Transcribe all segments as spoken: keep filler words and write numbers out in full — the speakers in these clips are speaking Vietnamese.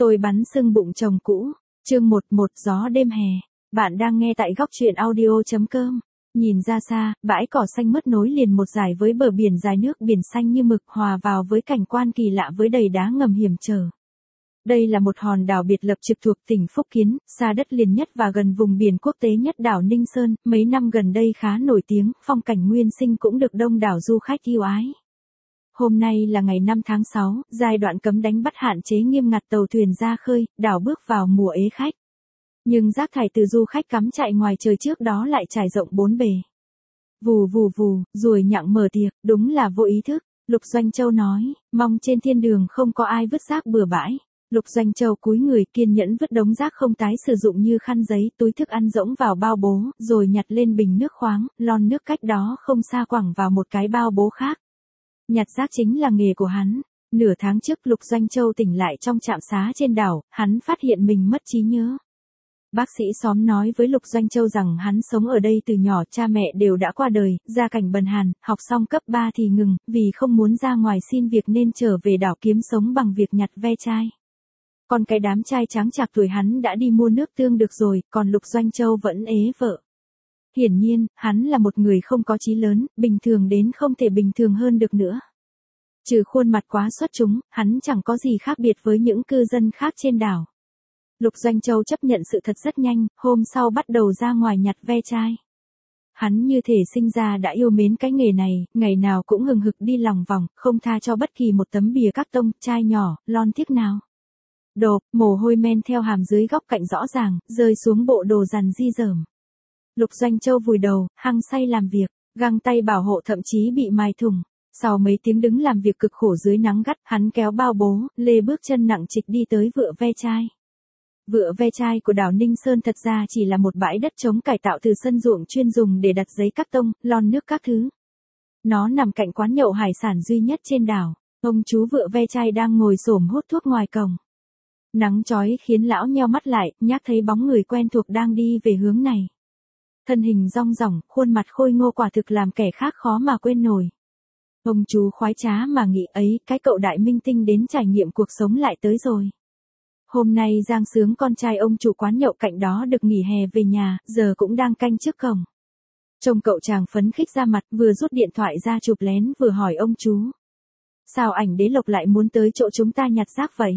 Tôi bắn sưng bụng chồng cũ. Chương một một Gió đêm hè. Bạn đang nghe tại góc truyện audio.com. Nhìn ra xa, bãi cỏ xanh mướt nối liền một dải với bờ biển dài, nước biển xanh như mực hòa vào với cảnh quan kỳ lạ với đầy đá ngầm hiểm trở. Đây là một hòn đảo biệt lập trực thuộc tỉnh Phúc Kiến, xa đất liền nhất và gần vùng biển quốc tế nhất đảo Ninh Sơn, mấy năm gần đây khá nổi tiếng, phong cảnh nguyên sinh cũng được đông đảo du khách yêu ái. Hôm nay là ngày năm tháng sáu, giai đoạn cấm đánh bắt hạn chế nghiêm ngặt tàu thuyền ra khơi, đảo bước vào mùa ế khách. Nhưng rác thải từ du khách cắm trại ngoài trời trước đó lại trải rộng bốn bề. Vù vù vù, ruồi nhặng mở tiệc, đúng là vô ý thức. Lục Doanh Châu nói, mong trên thiên đường không có ai vứt rác bừa bãi. Lục Doanh Châu cúi người kiên nhẫn vứt đống rác không tái sử dụng như khăn giấy, túi thức ăn rỗng vào bao bố, rồi nhặt lên bình nước khoáng, lon nước cách đó không xa quẳng vào một cái bao bố khác. Nhặt rác chính là nghề của hắn. Nửa tháng trước Lục Doanh Châu tỉnh lại trong trạm xá trên đảo, hắn phát hiện mình mất trí nhớ. Bác sĩ xóm nói với Lục Doanh Châu rằng hắn sống ở đây từ nhỏ, cha mẹ đều đã qua đời, gia cảnh bần hàn, học xong cấp ba thì ngừng, vì không muốn ra ngoài xin việc nên trở về đảo kiếm sống bằng việc nhặt ve chai. Còn cái đám trai tráng trạc tuổi hắn đã đi mua nước tương được rồi, còn Lục Doanh Châu vẫn ế vợ. Hiển nhiên, hắn là một người không có chí lớn, bình thường đến không thể bình thường hơn được nữa. Trừ khuôn mặt quá xuất chúng, hắn chẳng có gì khác biệt với những cư dân khác trên đảo. Lục Doanh Châu chấp nhận sự thật rất nhanh, hôm sau bắt đầu ra ngoài nhặt ve chai. Hắn như thể sinh ra đã yêu mến cái nghề này, ngày nào cũng hừng hực đi lòng vòng, không tha cho bất kỳ một tấm bìa các tông, chai nhỏ, lon tiếc nào. Đột, mồ hôi men theo hàm dưới góc cạnh rõ ràng, rơi xuống bộ đồ dằn di dởm. Lục Doanh Châu vùi đầu, hăng say làm việc, găng tay bảo hộ thậm chí bị mài thủng. Sau mấy tiếng đứng làm việc cực khổ dưới nắng gắt, hắn kéo bao bố, lê bước chân nặng trịch đi tới vựa ve chai. Vựa ve chai của đảo Ninh Sơn thật ra chỉ là một bãi đất trống cải tạo từ sân ruộng chuyên dùng để đặt giấy cắt tông, lon nước các thứ. Nó nằm cạnh quán nhậu hải sản duy nhất trên đảo. Ông chú vựa ve chai đang ngồi xổm hút thuốc ngoài cổng. Nắng chói khiến lão nheo mắt lại, nhác thấy bóng người quen thuộc đang đi về hướng này. Thân hình rong ròng, khuôn mặt khôi ngô quả thực làm kẻ khác khó mà quên nổi. Ông chú khoái trá mà nghĩ ấy, cái cậu đại minh tinh đến trải nghiệm cuộc sống lại tới rồi. Hôm nay Giang Sướng con trai ông chủ quán nhậu cạnh đó được nghỉ hè về nhà, giờ cũng đang canh trước cổng. Trông cậu chàng phấn khích ra mặt, vừa rút điện thoại ra chụp lén vừa hỏi ông chú. Sao ảnh đế Lộc lại muốn tới chỗ chúng ta nhặt rác vậy?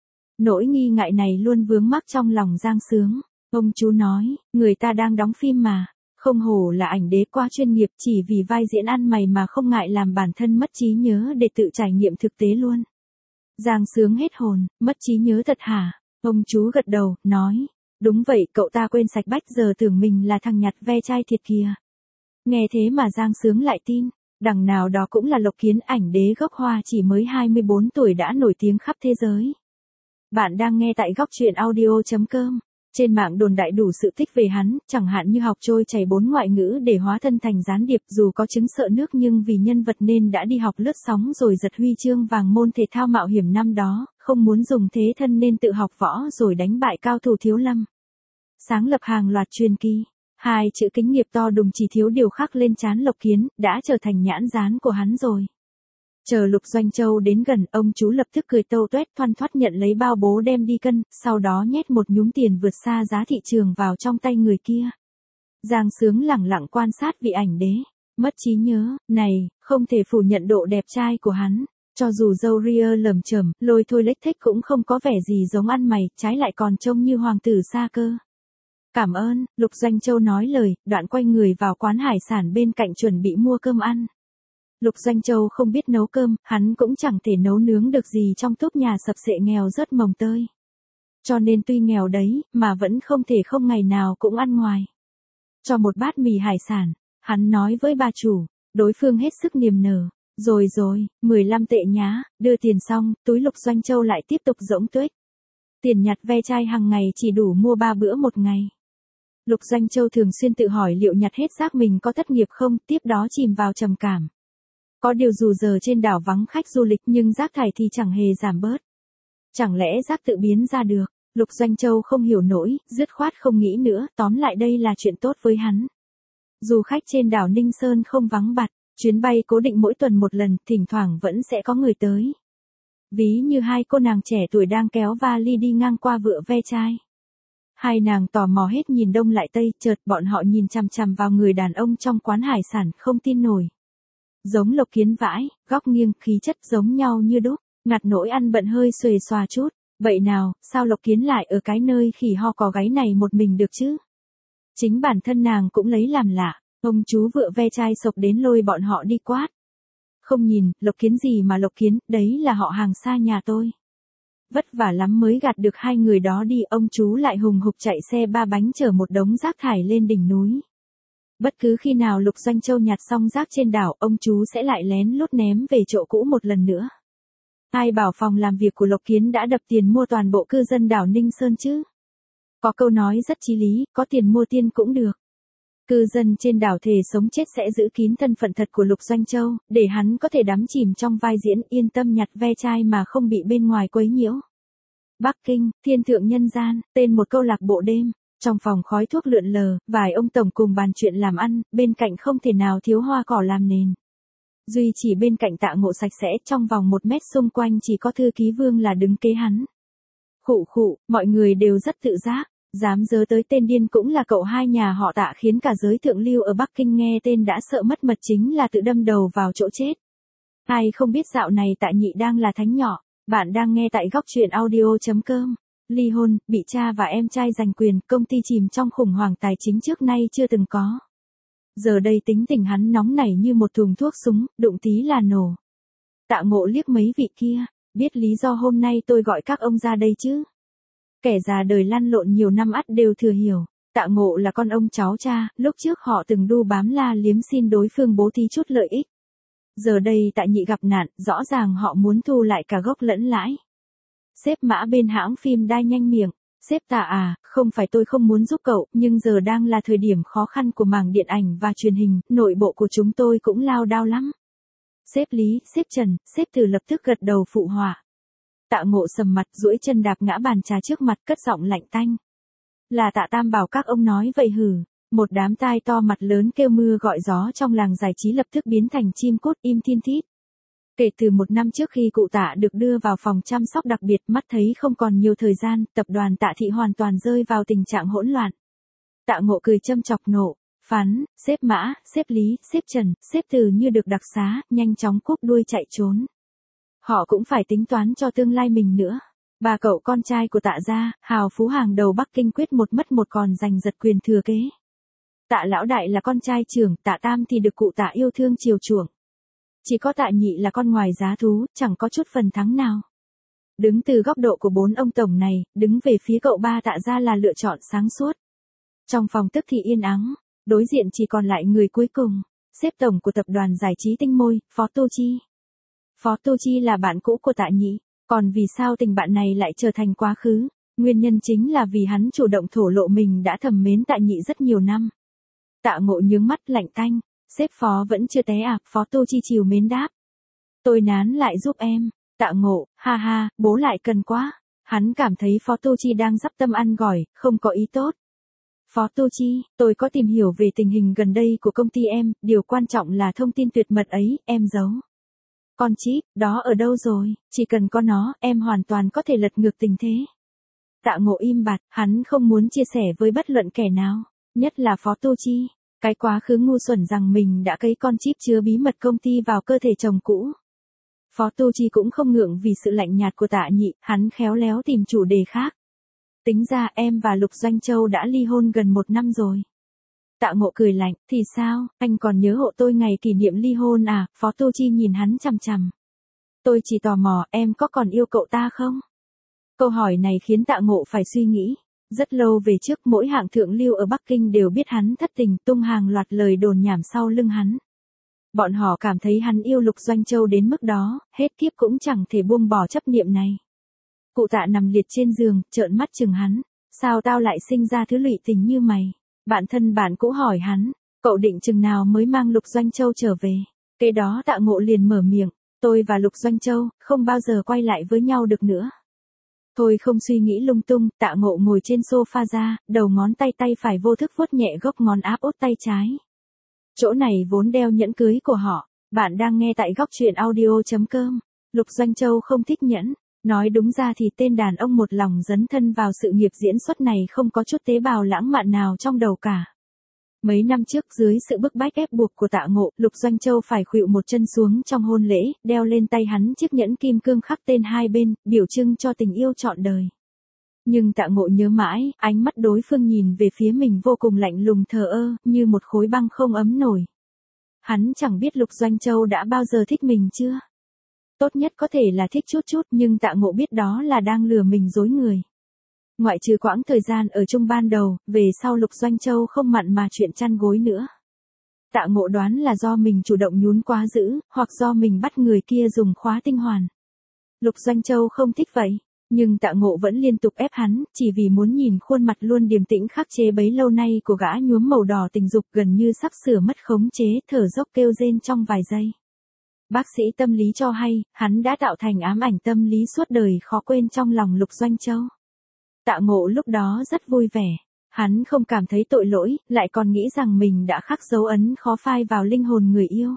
Nỗi nghi ngại này luôn vướng mắc trong lòng Giang Sướng. Ông chú nói, người ta đang đóng phim mà, không hổ là ảnh đế quá chuyên nghiệp, chỉ vì vai diễn ăn mày mà không ngại làm bản thân mất trí nhớ để tự trải nghiệm thực tế luôn. Giang Sướng hết hồn, mất trí nhớ thật hả? Ông chú gật đầu, nói, đúng vậy, cậu ta quên sạch bách, giờ tưởng mình là thằng nhặt ve chai thiệt kìa. Nghe thế mà Giang Sướng lại tin, đằng nào đó cũng là Lộc Kiến, ảnh đế gốc Hoa chỉ mới hai mươi bốn tuổi đã nổi tiếng khắp thế giới. Bạn đang nghe tại góc truyện audio.com. Trên mạng đồn đại đủ sự tích về hắn, chẳng hạn như học trôi chảy bốn ngoại ngữ để hóa thân thành gián điệp, dù có chứng sợ nước nhưng vì nhân vật nên đã đi học lướt sóng rồi giật huy chương vàng môn thể thao mạo hiểm năm đó, không muốn dùng thế thân nên tự học võ rồi đánh bại cao thủ Thiếu Lâm. Sáng lập hàng loạt truyền kỳ, hai chữ kính nghiệp to đùng chỉ thiếu điều khắc lên trán Lộc Kiến, đã trở thành nhãn dán của hắn rồi. Chờ Lục Doanh Châu đến gần, ông chú lập tức cười tâu tuét thoăn thoắt nhận lấy bao bố đem đi cân, sau đó nhét một nhúm tiền vượt xa giá thị trường vào trong tay người kia. Giang Sướng lẳng lặng quan sát vị ảnh đế, mất trí nhớ, này, không thể phủ nhận độ đẹp trai của hắn, cho dù râu ria lởm chởm, lôi thôi lếch thếch cũng không có vẻ gì giống ăn mày, trái lại còn trông như hoàng tử xa cơ. Cảm ơn, Lục Doanh Châu nói lời, đoạn quay người vào quán hải sản bên cạnh chuẩn bị mua cơm ăn. Lục Doanh Châu không biết nấu cơm, hắn cũng chẳng thể nấu nướng được gì trong túp nhà sập xệ nghèo rớt mồng tơi. Cho nên tuy nghèo đấy, mà vẫn không thể không ngày nào cũng ăn ngoài. Cho một bát mì hải sản, hắn nói với bà chủ, đối phương hết sức niềm nở. Rồi rồi, mười lăm tệ nhá, đưa tiền xong, túi Lục Doanh Châu lại tiếp tục rỗng tuếch. Tiền nhặt ve chai hàng ngày chỉ đủ mua ba bữa một ngày. Lục Doanh Châu thường xuyên tự hỏi liệu nhặt hết rác mình có thất nghiệp không, tiếp đó chìm vào trầm cảm. Có điều dù giờ trên đảo vắng khách du lịch nhưng rác thải thì chẳng hề giảm bớt. Chẳng lẽ rác tự biến ra được? Lục Doanh Châu không hiểu nổi, dứt khoát không nghĩ nữa, tóm lại đây là chuyện tốt với hắn. Du khách trên đảo Ninh Sơn không vắng bặt, chuyến bay cố định mỗi tuần một lần, thỉnh thoảng vẫn sẽ có người tới. Ví như hai cô nàng trẻ tuổi đang kéo vali đi ngang qua vựa ve chai. Hai nàng tò mò hết nhìn đông lại tây, chợt bọn họ nhìn chằm chằm vào người đàn ông trong quán hải sản, không tin nổi. Giống Lộc Kiến vãi, góc nghiêng, khí chất giống nhau như đúc, ngặt nỗi ăn bận hơi xuề xòa chút. Vậy nào, sao Lộc Kiến lại ở cái nơi khỉ ho có gáy này một mình được chứ? Chính bản thân nàng cũng lấy làm lạ, ông chú vựa ve chai sộc đến lôi bọn họ đi quát. Không nhìn, Lộc Kiến gì mà Lộc Kiến, đấy là họ hàng xa nhà tôi. Vất vả lắm mới gạt được hai người đó đi, ông chú lại hùng hục chạy xe ba bánh chở một đống rác thải lên đỉnh núi. Bất cứ khi nào Lục Doanh Châu nhặt xong rác trên đảo, ông chú sẽ lại lén lút ném về chỗ cũ một lần nữa. Ai bảo phòng làm việc của Lộc Kiến đã đập tiền mua toàn bộ cư dân đảo Ninh Sơn chứ? Có câu nói rất chí lý, có tiền mua tiên cũng được. Cư dân trên đảo thề sống chết sẽ giữ kín thân phận thật của Lục Doanh Châu, để hắn có thể đắm chìm trong vai diễn, yên tâm nhặt ve chai mà không bị bên ngoài quấy nhiễu. Bắc Kinh, thiên thượng nhân gian, tên một câu lạc bộ đêm. Trong phòng khói thuốc lượn lờ, vài ông tổng cùng bàn chuyện làm ăn, bên cạnh không thể nào thiếu hoa cỏ làm nền. Duy chỉ bên cạnh Tạ Ngộ sạch sẽ, trong vòng một mét xung quanh chỉ có thư ký Vương là đứng kế hắn. Khụ khụ, mọi người đều rất tự giác, dám dớ tới tên điên cũng là cậu hai nhà họ Tạ, khiến cả giới thượng lưu ở Bắc Kinh nghe tên đã sợ mất mật, chính là tự đâm đầu vào chỗ chết. Ai không biết dạo này Tạ Nhị đang là thánh nhỏ. Bạn đang nghe tại góc truyện audio chấm com. Ly hôn, bị cha và em trai giành quyền, công ty chìm trong khủng hoảng tài chính trước nay chưa từng có. Giờ đây tính tình hắn nóng nảy như một thùng thuốc súng, đụng tí là nổ. Tạ Ngộ liếc mấy vị kia, biết lý do hôm nay tôi gọi các ông ra đây chứ? Kẻ già đời lăn lộn nhiều năm ắt đều thừa hiểu. Tạ Ngộ là con ông cháu cha, lúc trước họ từng đu bám la liếm xin đối phương bố thí chút lợi ích. Giờ đây Tạ Nhị gặp nạn, rõ ràng họ muốn thu lại cả gốc lẫn lãi. Sếp Mã bên hãng phim đai nhanh miệng, sếp Tạ à, không phải tôi không muốn giúp cậu, nhưng giờ đang là thời điểm khó khăn của mảng điện ảnh và truyền hình, nội bộ của chúng tôi cũng lao đao lắm. Sếp Lý, sếp Trần, sếp Từ lập tức gật đầu phụ họa. Tạ Ngộ sầm mặt, duỗi chân đạp ngã bàn trà trước mặt, cất giọng lạnh tanh. Là Tạ Tam bảo các ông nói vậy hử? Một đám tai to mặt lớn kêu mưa gọi gió trong làng giải trí lập tức biến thành chim cút im thiên thít. Kể từ một năm trước khi cụ Tạ được đưa vào phòng chăm sóc đặc biệt, mắt thấy không còn nhiều thời gian, tập đoàn Tạ Thị hoàn toàn rơi vào tình trạng hỗn loạn. Tạ Ngộ cười châm chọc nộ, phán, sếp Mã, sếp Lý, sếp Trần, sếp Từ như được đặc xá, nhanh chóng cúp đuôi chạy trốn. Họ cũng phải tính toán cho tương lai mình nữa. Ba cậu con trai của Tạ gia, hào phú hàng đầu Bắc Kinh quyết một mất một còn giành giật quyền thừa kế. Tạ lão đại là con trai trưởng, Tạ Tam thì được cụ Tạ yêu thương chiều chuộng. Chỉ có Tạ Nhị là con ngoài giá thú, chẳng có chút phần thắng nào. Đứng từ góc độ của bốn ông tổng này, đứng về phía cậu ba Tạ gia là lựa chọn sáng suốt. Trong phòng tức thì yên ắng, đối diện chỉ còn lại người cuối cùng, sếp tổng của tập đoàn giải trí Tinh Môi, Phó Tô Chi. Phó Tô Chi là bạn cũ của Tạ Nhị, còn vì sao tình bạn này lại trở thành quá khứ? Nguyên nhân chính là vì hắn chủ động thổ lộ mình đã thầm mến Tạ Nhị rất nhiều năm. Tạ Ngộ nhướng mắt lạnh tanh, sếp Phó vẫn chưa té à? Phó Tô Chi chiều mến đáp. Tôi nán lại giúp em. Tạ Ngộ, ha ha, bố lại cần quá. Hắn cảm thấy Phó Tô Chi đang dắp tâm ăn gỏi, không có ý tốt. Phó Tô Chi, tôi có tìm hiểu về tình hình gần đây của công ty em, điều quan trọng là thông tin tuyệt mật ấy, em giấu. Con chip, đó ở đâu rồi? Chỉ cần có nó, em hoàn toàn có thể lật ngược tình thế. Tạ Ngộ im bặt, hắn không muốn chia sẻ với bất luận kẻ nào, nhất là Phó Tô Chi. Cái quá khứ ngu xuẩn rằng mình đã cấy con chip chứa bí mật công ty vào cơ thể chồng cũ. Phó Tô Chi cũng không ngượng vì sự lạnh nhạt của Tạ Nhị, hắn khéo léo tìm chủ đề khác. Tính ra em và Lục Doanh Châu đã ly hôn gần một năm rồi. Tạ Ngộ cười lạnh, thì sao, anh còn nhớ hộ tôi ngày kỷ niệm ly hôn à? Phó Tô Chi nhìn hắn chằm chằm. Tôi chỉ tò mò, em có còn yêu cậu ta không? Câu hỏi này khiến Tạ Ngộ phải suy nghĩ. Rất lâu về trước, mỗi hạng thượng lưu ở Bắc Kinh đều biết hắn thất tình, tung hàng loạt lời đồn nhảm sau lưng hắn. Bọn họ cảm thấy hắn yêu Lục Doanh Châu đến mức đó, hết kiếp cũng chẳng thể buông bỏ chấp niệm này. Cụ Tạ nằm liệt trên giường, trợn mắt chừng hắn. Sao tao lại sinh ra thứ lụy tình như mày? Bạn thân bạn cũ hỏi hắn, cậu định chừng nào mới mang Lục Doanh Châu trở về? Kế đó Tạ Ngộ liền mở miệng, tôi và Lục Doanh Châu không bao giờ quay lại với nhau được nữa. Thôi không suy nghĩ lung tung, Tạ Ngộ ngồi trên sofa ra, đầu ngón tay tay phải vô thức vuốt nhẹ gốc ngón áp út tay trái. Chỗ này vốn đeo nhẫn cưới của họ. Bạn đang nghe tại góc truyện audio chấm com. Lục Doanh Châu không thích nhẫn. Nói đúng ra thì tên đàn ông một lòng dấn thân vào sự nghiệp diễn xuất này không có chút tế bào lãng mạn nào trong đầu cả. Mấy năm trước dưới sự bức bách ép buộc của Tạ Ngộ, Lục Doanh Châu phải khuỵu một chân xuống trong hôn lễ, đeo lên tay hắn chiếc nhẫn kim cương khắc tên hai bên, biểu trưng cho tình yêu trọn đời. Nhưng Tạ Ngộ nhớ mãi, ánh mắt đối phương nhìn về phía mình vô cùng lạnh lùng thờ ơ, như một khối băng không ấm nổi. Hắn chẳng biết Lục Doanh Châu đã bao giờ thích mình chưa? Tốt nhất có thể là thích chút chút, nhưng Tạ Ngộ biết đó là đang lừa mình dối người. Ngoại trừ quãng thời gian ở chung ban đầu, về sau Lục Doanh Châu không mặn mà chuyện chăn gối nữa. Tạ Ngộ đoán là do mình chủ động nhún quá dữ, hoặc do mình bắt người kia dùng khóa tinh hoàn. Lục Doanh Châu không thích vậy, nhưng Tạ Ngộ vẫn liên tục ép hắn, chỉ vì muốn nhìn khuôn mặt luôn điềm tĩnh khắc chế bấy lâu nay của gã nhuốm màu đỏ tình dục gần như sắp sửa mất khống chế, thở dốc kêu rên trong vài giây. Bác sĩ tâm lý cho hay, hắn đã tạo thành ám ảnh tâm lý suốt đời khó quên trong lòng Lục Doanh Châu. Tạ Ngộ lúc đó rất vui vẻ, hắn không cảm thấy tội lỗi, lại còn nghĩ rằng mình đã khắc dấu ấn khó phai vào linh hồn người yêu.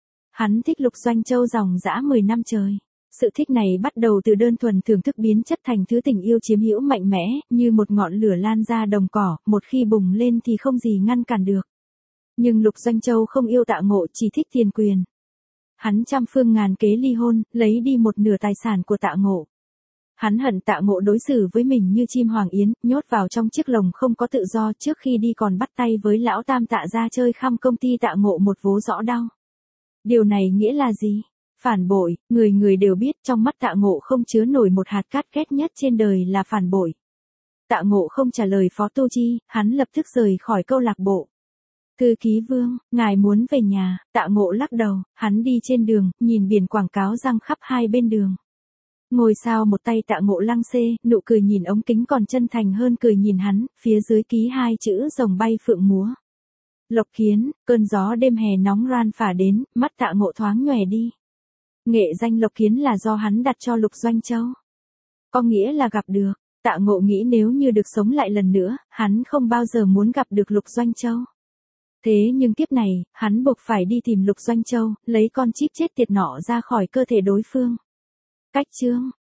Hắn thích Lục Doanh Châu dòng dã mười năm trời. Sự thích này bắt đầu từ đơn thuần thưởng thức biến chất thành thứ tình yêu chiếm hữu mạnh mẽ, như một ngọn lửa lan ra đồng cỏ, một khi bùng lên thì không gì ngăn cản được. Nhưng Lục Doanh Châu không yêu Tạ Ngộ, chỉ thích tiền quyền. Hắn trăm phương ngàn kế ly hôn, lấy đi một nửa tài sản của Tạ Ngộ. Hắn hận Tạ Ngộ đối xử với mình như chim hoàng yến, nhốt vào trong chiếc lồng không có tự do, trước khi đi còn bắt tay với lão Tam Tạ ra chơi khăm công ty Tạ Ngộ một vố rõ đau. Điều này nghĩa là gì? Phản bội, người người đều biết trong mắt Tạ Ngộ không chứa nổi một hạt cát ghét nhất trên đời là phản bội. Tạ Ngộ không trả lời Phó Tu Chi, hắn lập tức rời khỏi câu lạc bộ. Thư ký Vương, ngài muốn về nhà, Tạ Ngộ lắc đầu, hắn đi trên đường, nhìn biển quảng cáo răng khắp hai bên đường. Ngồi sao một tay Tạ Ngộ lăng xê, nụ cười nhìn ống kính còn chân thành hơn cười nhìn hắn, phía dưới ký hai chữ rồng bay phượng múa. Lộc Kiến, cơn gió đêm hè nóng ran phả đến, mắt Tạ Ngộ thoáng nhòe đi. Nghệ danh Lộc Kiến là do hắn đặt cho Lục Doanh Châu. Có nghĩa là gặp được, Tạ Ngộ nghĩ nếu như được sống lại lần nữa, hắn không bao giờ muốn gặp được Lục Doanh Châu. Thế nhưng kiếp này, hắn buộc phải đi tìm Lục Doanh Châu, lấy con chip chết tiệt nọ ra khỏi cơ thể đối phương. Cách chương